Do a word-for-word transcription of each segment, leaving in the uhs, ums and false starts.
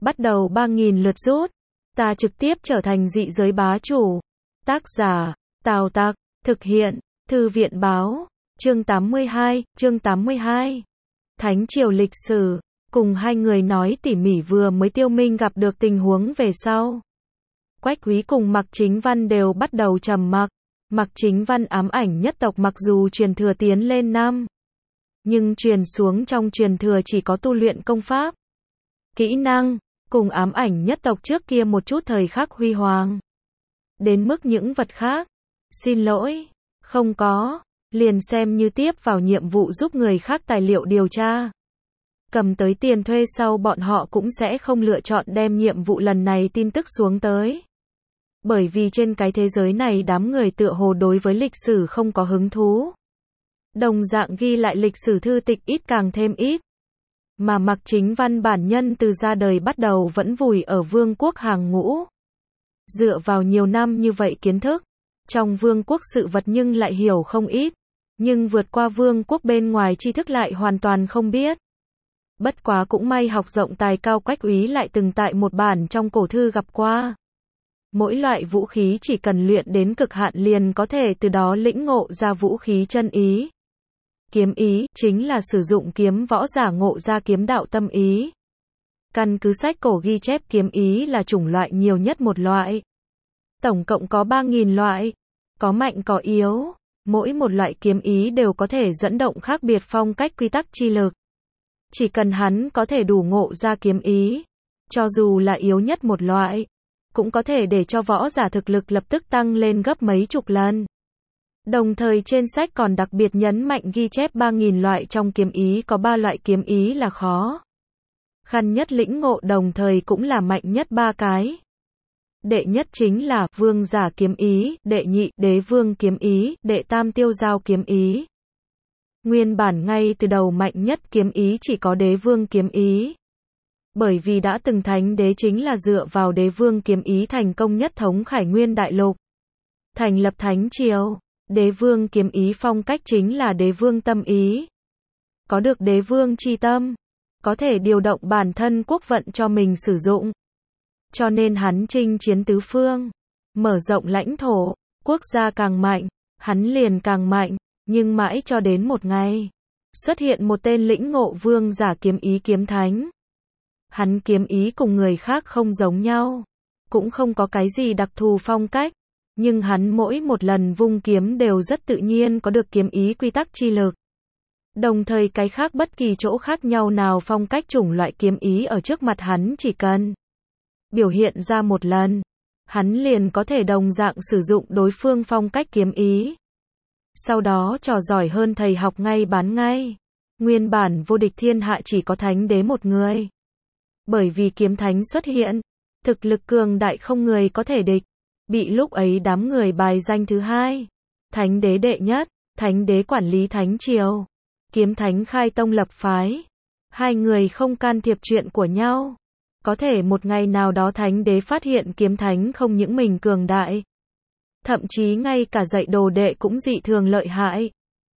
bắt đầu ba nghìn lượt rút. Ta trực tiếp trở thành dị giới bá chủ. Tác giả, Tào Tặc, thực hiện, Thư viện Báo, chương tám mươi hai, chương tám mươi hai. Thánh triều lịch sử, cùng hai người nói tỉ mỉ vừa mới Tiêu Minh gặp được tình huống về sau. Quách Quý cùng Mạc Chính Văn đều bắt đầu trầm mặc. Mạc Chính Văn ám ảnh nhất tộc mặc dù truyền thừa tiến lên năm, nhưng truyền xuống trong truyền thừa chỉ có tu luyện công pháp, kỹ năng, cùng ám ảnh nhất tộc trước kia một chút thời khắc huy hoàng. Đến mức những vật khác, xin lỗi, không có, liền xem như tiếp vào nhiệm vụ giúp người khác tài liệu điều tra. Cầm tới tiền thuê sau bọn họ cũng sẽ không lựa chọn đem nhiệm vụ lần này tin tức xuống tới. Bởi vì trên cái thế giới này đám người tựa hồ đối với lịch sử không có hứng thú. Đồng dạng ghi lại lịch sử thư tịch ít càng thêm ít. Mà Mạc Chính Văn bản nhân từ ra đời bắt đầu vẫn vùi ở vương quốc hàng ngũ. Dựa vào nhiều năm như vậy kiến thức, trong vương quốc sự vật nhưng lại hiểu không ít. Nhưng vượt qua vương quốc bên ngoài tri thức lại hoàn toàn không biết. Bất quá cũng may học rộng tài cao Quách Úy lại từng tại một bản trong cổ thư gặp qua. Mỗi loại vũ khí chỉ cần luyện đến cực hạn liền có thể từ đó lĩnh ngộ ra vũ khí chân ý. Kiếm ý, chính là sử dụng kiếm võ giả ngộ ra kiếm đạo tâm ý. Căn cứ sách cổ ghi chép kiếm ý là chủng loại nhiều nhất một loại. Tổng cộng có ba nghìn loại. Có mạnh có yếu. Mỗi một loại kiếm ý đều có thể dẫn động khác biệt phong cách quy tắc chi lực. Chỉ cần hắn có thể đủ ngộ ra kiếm ý, cho dù là yếu nhất một loại, cũng có thể để cho võ giả thực lực lập tức tăng lên gấp mấy chục lần. Đồng thời trên sách còn đặc biệt nhấn mạnh ghi chép ba nghìn loại trong kiếm ý có ba loại kiếm ý là khó khăn nhất lĩnh ngộ, đồng thời cũng là mạnh nhất ba cái. Đệ nhất chính là vương giả kiếm ý, đệ nhị đế vương kiếm ý, đệ tam tiêu giao kiếm ý. Nguyên bản ngay từ đầu mạnh nhất kiếm ý chỉ có đế vương kiếm ý. Bởi vì đã từng thánh đế chính là dựa vào đế vương kiếm ý thành công nhất thống Khải Nguyên đại lục, thành lập thánh triều. Đế vương kiếm ý phong cách chính là đế vương tâm ý. Có được đế vương chi tâm, có thể điều động bản thân quốc vận cho mình sử dụng. Cho nên hắn chinh chiến tứ phương, mở rộng lãnh thổ, quốc gia càng mạnh, hắn liền càng mạnh. Nhưng mãi cho đến một ngày, xuất hiện một tên lĩnh ngộ vương giả kiếm ý kiếm thánh. Hắn kiếm ý cùng người khác không giống nhau, cũng không có cái gì đặc thù phong cách, nhưng hắn mỗi một lần vung kiếm đều rất tự nhiên có được kiếm ý quy tắc chi lực. Đồng thời cái khác bất kỳ chỗ khác nhau nào phong cách chủng loại kiếm ý ở trước mặt hắn chỉ cần biểu hiện ra một lần, hắn liền có thể đồng dạng sử dụng đối phương phong cách kiếm ý. Sau đó trò giỏi hơn thầy học ngay bán ngay. Nguyên bản vô địch thiên hạ chỉ có thánh đế một người. Bởi vì kiếm thánh xuất hiện, thực lực cường đại không người có thể địch. Bị lúc ấy đám người bài danh thứ hai. Thánh đế đệ nhất, thánh đế quản lý thánh triều. Kiếm thánh khai tông lập phái. Hai người không can thiệp chuyện của nhau. Có thể một ngày nào đó thánh đế phát hiện kiếm thánh không những mình cường đại, thậm chí ngay cả dạy đồ đệ cũng dị thường lợi hại.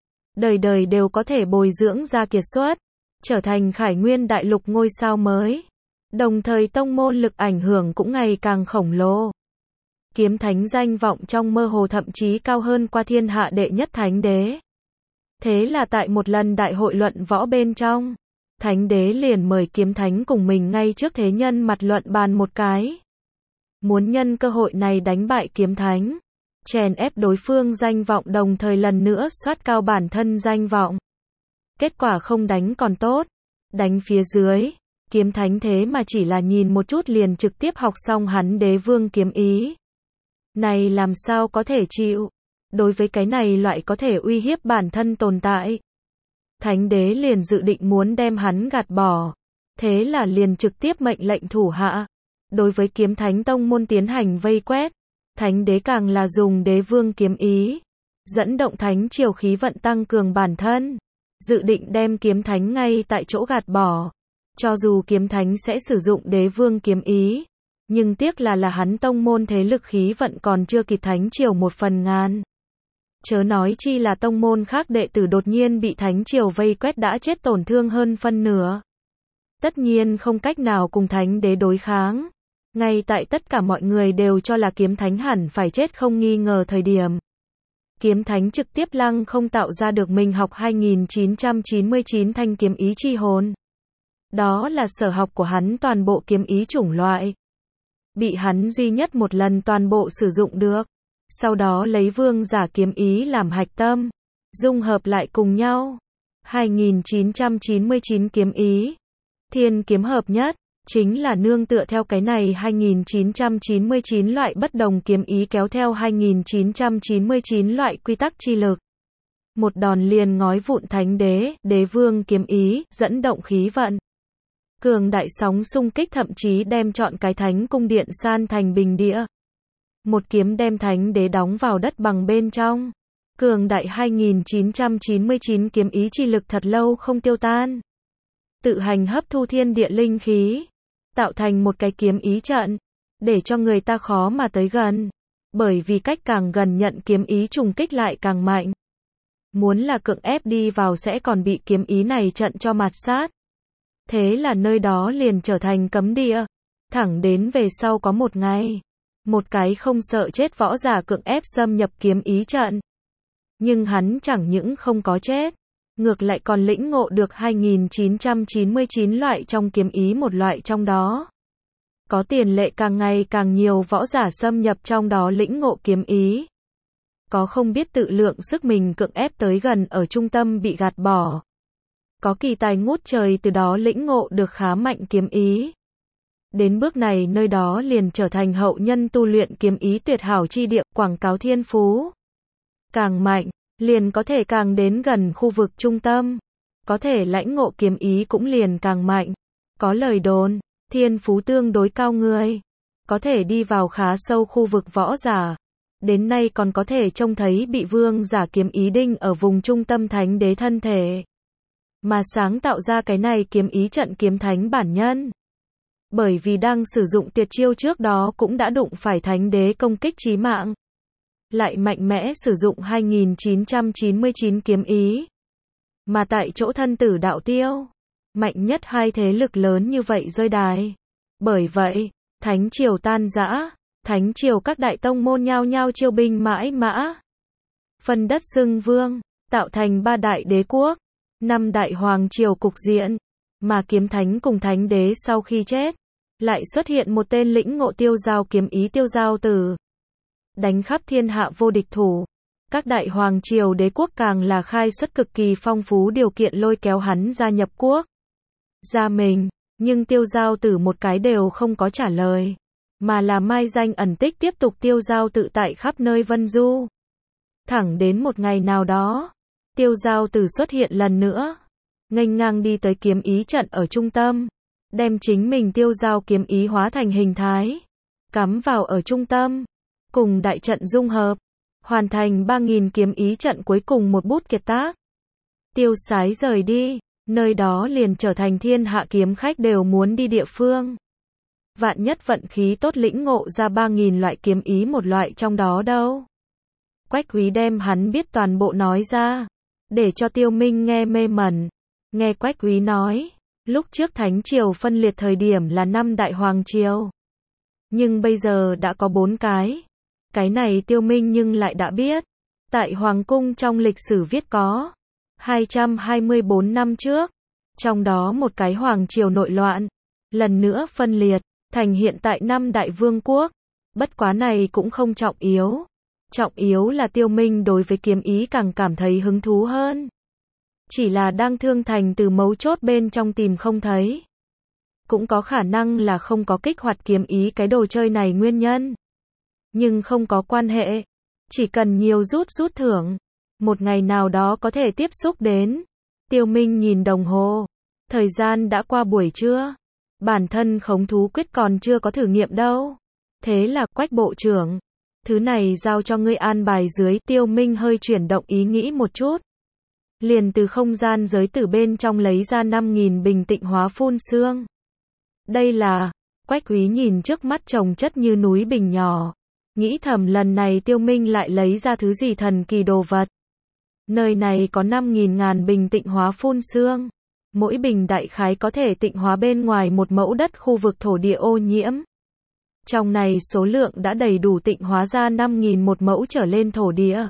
Đời đời đều có thể bồi dưỡng ra kiệt xuất, trở thành Khải Nguyên đại lục ngôi sao mới. Đồng thời tông môn lực ảnh hưởng cũng ngày càng khổng lồ. Kiếm thánh danh vọng trong mơ hồ thậm chí cao hơn qua thiên hạ đệ nhất thánh đế. Thế là tại một lần đại hội luận võ bên trong, thánh đế liền mời kiếm thánh cùng mình ngay trước thế nhân mặt luận bàn một cái. Muốn nhân cơ hội này đánh bại kiếm thánh, chèn ép đối phương danh vọng, đồng thời lần nữa soát cao bản thân danh vọng. Kết quả không đánh còn tốt, đánh phía dưới, kiếm thánh thế mà chỉ là nhìn một chút liền trực tiếp học xong hắn đế vương kiếm ý. Này làm sao có thể chịu? Đối với cái này loại có thể uy hiếp bản thân tồn tại, thánh đế liền dự định muốn đem hắn gạt bỏ. Thế là liền trực tiếp mệnh lệnh thủ hạ, đối với kiếm thánh tông môn tiến hành vây quét. Thánh đế càng là dùng đế vương kiếm ý, dẫn động thánh triều khí vận tăng cường bản thân, dự định đem kiếm thánh ngay tại chỗ gạt bỏ. Cho dù kiếm thánh sẽ sử dụng đế vương kiếm ý, nhưng tiếc là là hắn tông môn thế lực khí vận còn chưa kịp thánh triều một phần ngàn. Chớ nói chi là tông môn khác đệ tử đột nhiên bị thánh triều vây quét đã chết tổn thương hơn phân nửa. Tất nhiên không cách nào cùng thánh đế đối kháng. Ngay tại tất cả mọi người đều cho là kiếm thánh hẳn phải chết không nghi ngờ thời điểm. Kiếm thánh trực tiếp lăng không tạo ra được mình học hai nghìn chín trăm chín mươi chín thanh kiếm ý chi hồn. Đó là sở học của hắn toàn bộ kiếm ý chủng loại. Bị hắn duy nhất một lần toàn bộ sử dụng được. Sau đó lấy vương giả kiếm ý làm hạch tâm. Dung hợp lại cùng nhau. hai nghìn chín trăm chín mươi chín kiếm ý. Thiên kiếm hợp nhất. Chính là nương tựa theo cái này hai nghìn chín trăm chín mươi chín loại bất đồng kiếm ý kéo theo hai nghìn chín trăm chín mươi chín loại quy tắc chi lực. Một đòn liền ngói vụn thánh đế, đế vương kiếm ý, dẫn động khí vận. Cường đại sóng xung kích thậm chí đem trọn cái thánh cung điện san thành bình địa. Một kiếm đem thánh đế đóng vào đất bằng bên trong. Cường đại hai nghìn chín trăm chín mươi chín kiếm ý chi lực thật lâu không tiêu tan. Tự hành hấp thu thiên địa linh khí. Tạo thành một cái kiếm ý trận. Để cho người ta khó mà tới gần. Bởi vì cách càng gần nhận kiếm ý trùng kích lại càng mạnh. Muốn là cưỡng ép đi vào sẽ còn bị kiếm ý này trận cho mạt sát. Thế là nơi đó liền trở thành cấm địa. Thẳng đến về sau có một ngày. Một cái không sợ chết võ giả cưỡng ép xâm nhập kiếm ý trận. Nhưng hắn chẳng những không có chết. Ngược lại còn lĩnh ngộ được hai nghìn chín trăm chín mươi chín loại trong kiếm ý một loại trong đó. Có tiền lệ càng ngày càng nhiều võ giả xâm nhập trong đó lĩnh ngộ kiếm ý. Có không biết tự lượng sức mình cưỡng ép tới gần ở trung tâm bị gạt bỏ. Có kỳ tài ngút trời từ đó lĩnh ngộ được khá mạnh kiếm ý. Đến bước này nơi đó liền trở thành hậu nhân tu luyện kiếm ý tuyệt hảo chi địa, quảng cáo thiên phú. Càng mạnh, liền có thể càng đến gần khu vực trung tâm. Có thể lãnh ngộ kiếm ý cũng liền càng mạnh. Có lời đồn, thiên phú tương đối cao người. Có thể đi vào khá sâu khu vực võ giả. Đến nay còn có thể trông thấy bị vương giả kiếm ý đinh ở vùng trung tâm thánh đế thân thể. Mà sáng tạo ra cái này kiếm ý trận kiếm thánh bản nhân. Bởi vì đang sử dụng tuyệt chiêu trước đó cũng đã đụng phải thánh đế công kích chí mạng. Lại mạnh mẽ sử dụng hai nghìn chín trăm chín mươi chín kiếm ý. Mà tại chỗ thân tử đạo tiêu. Mạnh nhất hai thế lực lớn như vậy rơi đài. Bởi vậy, thánh triều tan rã. Thánh triều các đại tông môn nhao nhao chiêu binh mãi mã. Phân đất xưng vương. Tạo thành ba đại đế quốc. Năm đại hoàng triều cục diện. Mà kiếm thánh cùng thánh đế sau khi chết. Lại xuất hiện một tên lĩnh ngộ tiêu giao kiếm ý tiêu giao tử. Đánh khắp thiên hạ vô địch thủ. Các đại hoàng triều đế quốc càng là khai xuất cực kỳ phong phú điều kiện lôi kéo hắn gia nhập quốc. Gia mình, nhưng tiêu giao tử một cái đều không có trả lời. Mà là mai danh ẩn tích tiếp tục tiêu giao tự tại khắp nơi vân du. Thẳng đến một ngày nào đó, tiêu giao tử xuất hiện lần nữa. Nghênh ngang đi tới kiếm ý trận ở trung tâm. Đem chính mình tiêu giao kiếm ý hóa thành hình thái. Cắm vào ở trung tâm. Cùng đại trận dung hợp. Hoàn thành ba nghìn kiếm ý trận cuối cùng một bút kiệt tác. Tiêu sái rời đi. Nơi đó liền trở thành thiên hạ kiếm khách đều muốn đi địa phương. Vạn nhất vận khí tốt lĩnh ngộ ra ba nghìn loại kiếm ý một loại trong đó đâu. Quách Quý đem hắn biết toàn bộ nói ra. Để cho Tiêu Minh nghe mê mẩn. Nghe Quách Quý nói. Lúc trước Thánh Triều phân liệt thời điểm là năm đại hoàng triều. Nhưng bây giờ đã có bốn cái. Cái này Tiêu Minh nhưng lại đã biết. Tại Hoàng Cung trong lịch sử viết có. hai trăm hai mươi tư năm trước. Trong đó một cái hoàng triều nội loạn. Lần nữa phân liệt. Thành hiện tại năm đại vương quốc. Bất quá này cũng không trọng yếu. Trọng yếu là Tiêu Minh đối với kiếm ý càng cảm thấy hứng thú hơn. Chỉ là đang thương thành từ mấu chốt bên trong tìm không thấy. Cũng có khả năng là không có kích hoạt kiếm ý cái đồ chơi này nguyên nhân. Nhưng không có quan hệ. Chỉ cần nhiều rút rút thưởng. Một ngày nào đó có thể tiếp xúc đến. Tiêu Minh nhìn đồng hồ. Thời gian đã qua buổi trưa. Bản thân khống thú quyết còn chưa có thử nghiệm đâu. Thế là Quách bộ trưởng. Thứ này giao cho ngươi an bài dưới. Tiêu Minh hơi chuyển động ý nghĩ một chút. Liền từ không gian giới tử bên trong lấy ra năm nghìn bình tịnh hóa phun sương. Đây là, Quách Quý nhìn trước mắt chồng chất như núi bình nhỏ. Nghĩ thầm lần này Tiêu Minh lại lấy ra thứ gì thần kỳ đồ vật. Nơi này có năm nghìn ngàn bình tịnh hóa phun sương. Mỗi bình đại khái có thể tịnh hóa bên ngoài một mẫu đất khu vực thổ địa ô nhiễm. Trong này số lượng đã đầy đủ tịnh hóa ra năm nghìn một mẫu trở lên thổ địa.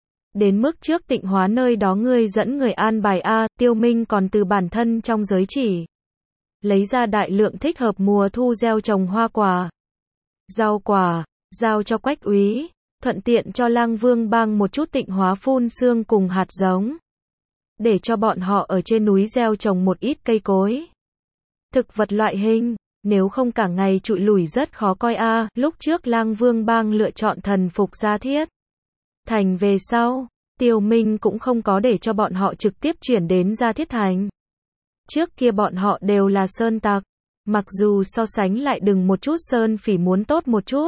Đến mức trước tịnh hóa nơi đó ngươi dẫn người an bài A, Tiêu Minh còn từ bản thân trong giới chỉ lấy ra đại lượng thích hợp mùa thu gieo trồng hoa quả, rau quả, giao cho Quách úy, thuận tiện cho Lang Vương Bang một chút tịnh hóa phun sương cùng hạt giống, để cho bọn họ ở trên núi gieo trồng một ít cây cối, thực vật loại hình, nếu không cả ngày trụi lủi rất khó coi a. Lúc trước Lang Vương Bang lựa chọn thần phục Gia Thiết Thành về sau, Tiêu Minh cũng không có để cho bọn họ trực tiếp chuyển đến Gia Thiết Thành. Trước kia bọn họ đều là sơn tặc, mặc dù so sánh lại đừng một chút sơn phỉ muốn tốt một chút,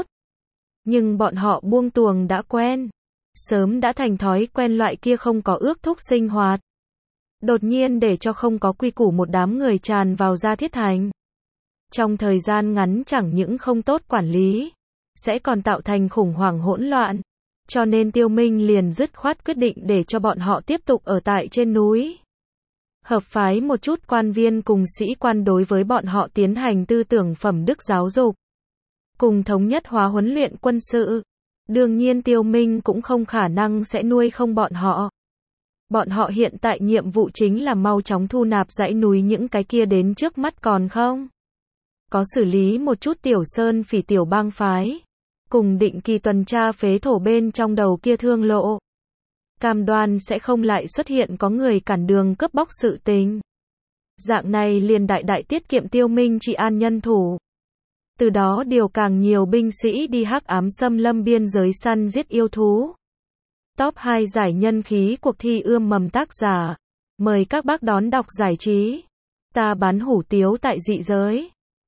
nhưng bọn họ buông tuồng đã quen, sớm đã thành thói quen loại kia không có ước thúc sinh hoạt. Đột nhiên để cho không có quy củ một đám người tràn vào Gia Thiết Thành. Trong thời gian ngắn chẳng những không tốt quản lý, sẽ còn tạo thành khủng hoảng hỗn loạn. Cho nên Tiêu Minh liền dứt khoát quyết định để cho bọn họ tiếp tục ở tại trên núi. Hợp phái một chút quan viên cùng sĩ quan đối với bọn họ tiến hành tư tưởng phẩm đức giáo dục. Cùng thống nhất hóa huấn luyện quân sự. Đương nhiên Tiêu Minh cũng không khả năng sẽ nuôi không bọn họ. Bọn họ hiện tại nhiệm vụ chính là mau chóng thu nạp dãy núi những cái kia đến trước mắt còn không có xử lý một chút tiểu sơn phỉ tiểu bang phái, cùng định kỳ tuần tra phế thổ bên trong đầu kia thương lộ. Cam đoan sẽ không lại xuất hiện có người cản đường cướp bóc sự tình. Dạng này liền đại đại tiết kiệm Tiêu Minh trị an nhân thủ. Từ đó điều càng nhiều binh sĩ đi hắc ám xâm lâm biên giới săn giết yêu thú. Top hai giải nhân khí cuộc thi ươm mầm tác giả. Mời các bác đón đọc giải trí. Ta bán hủ tiếu tại dị giới.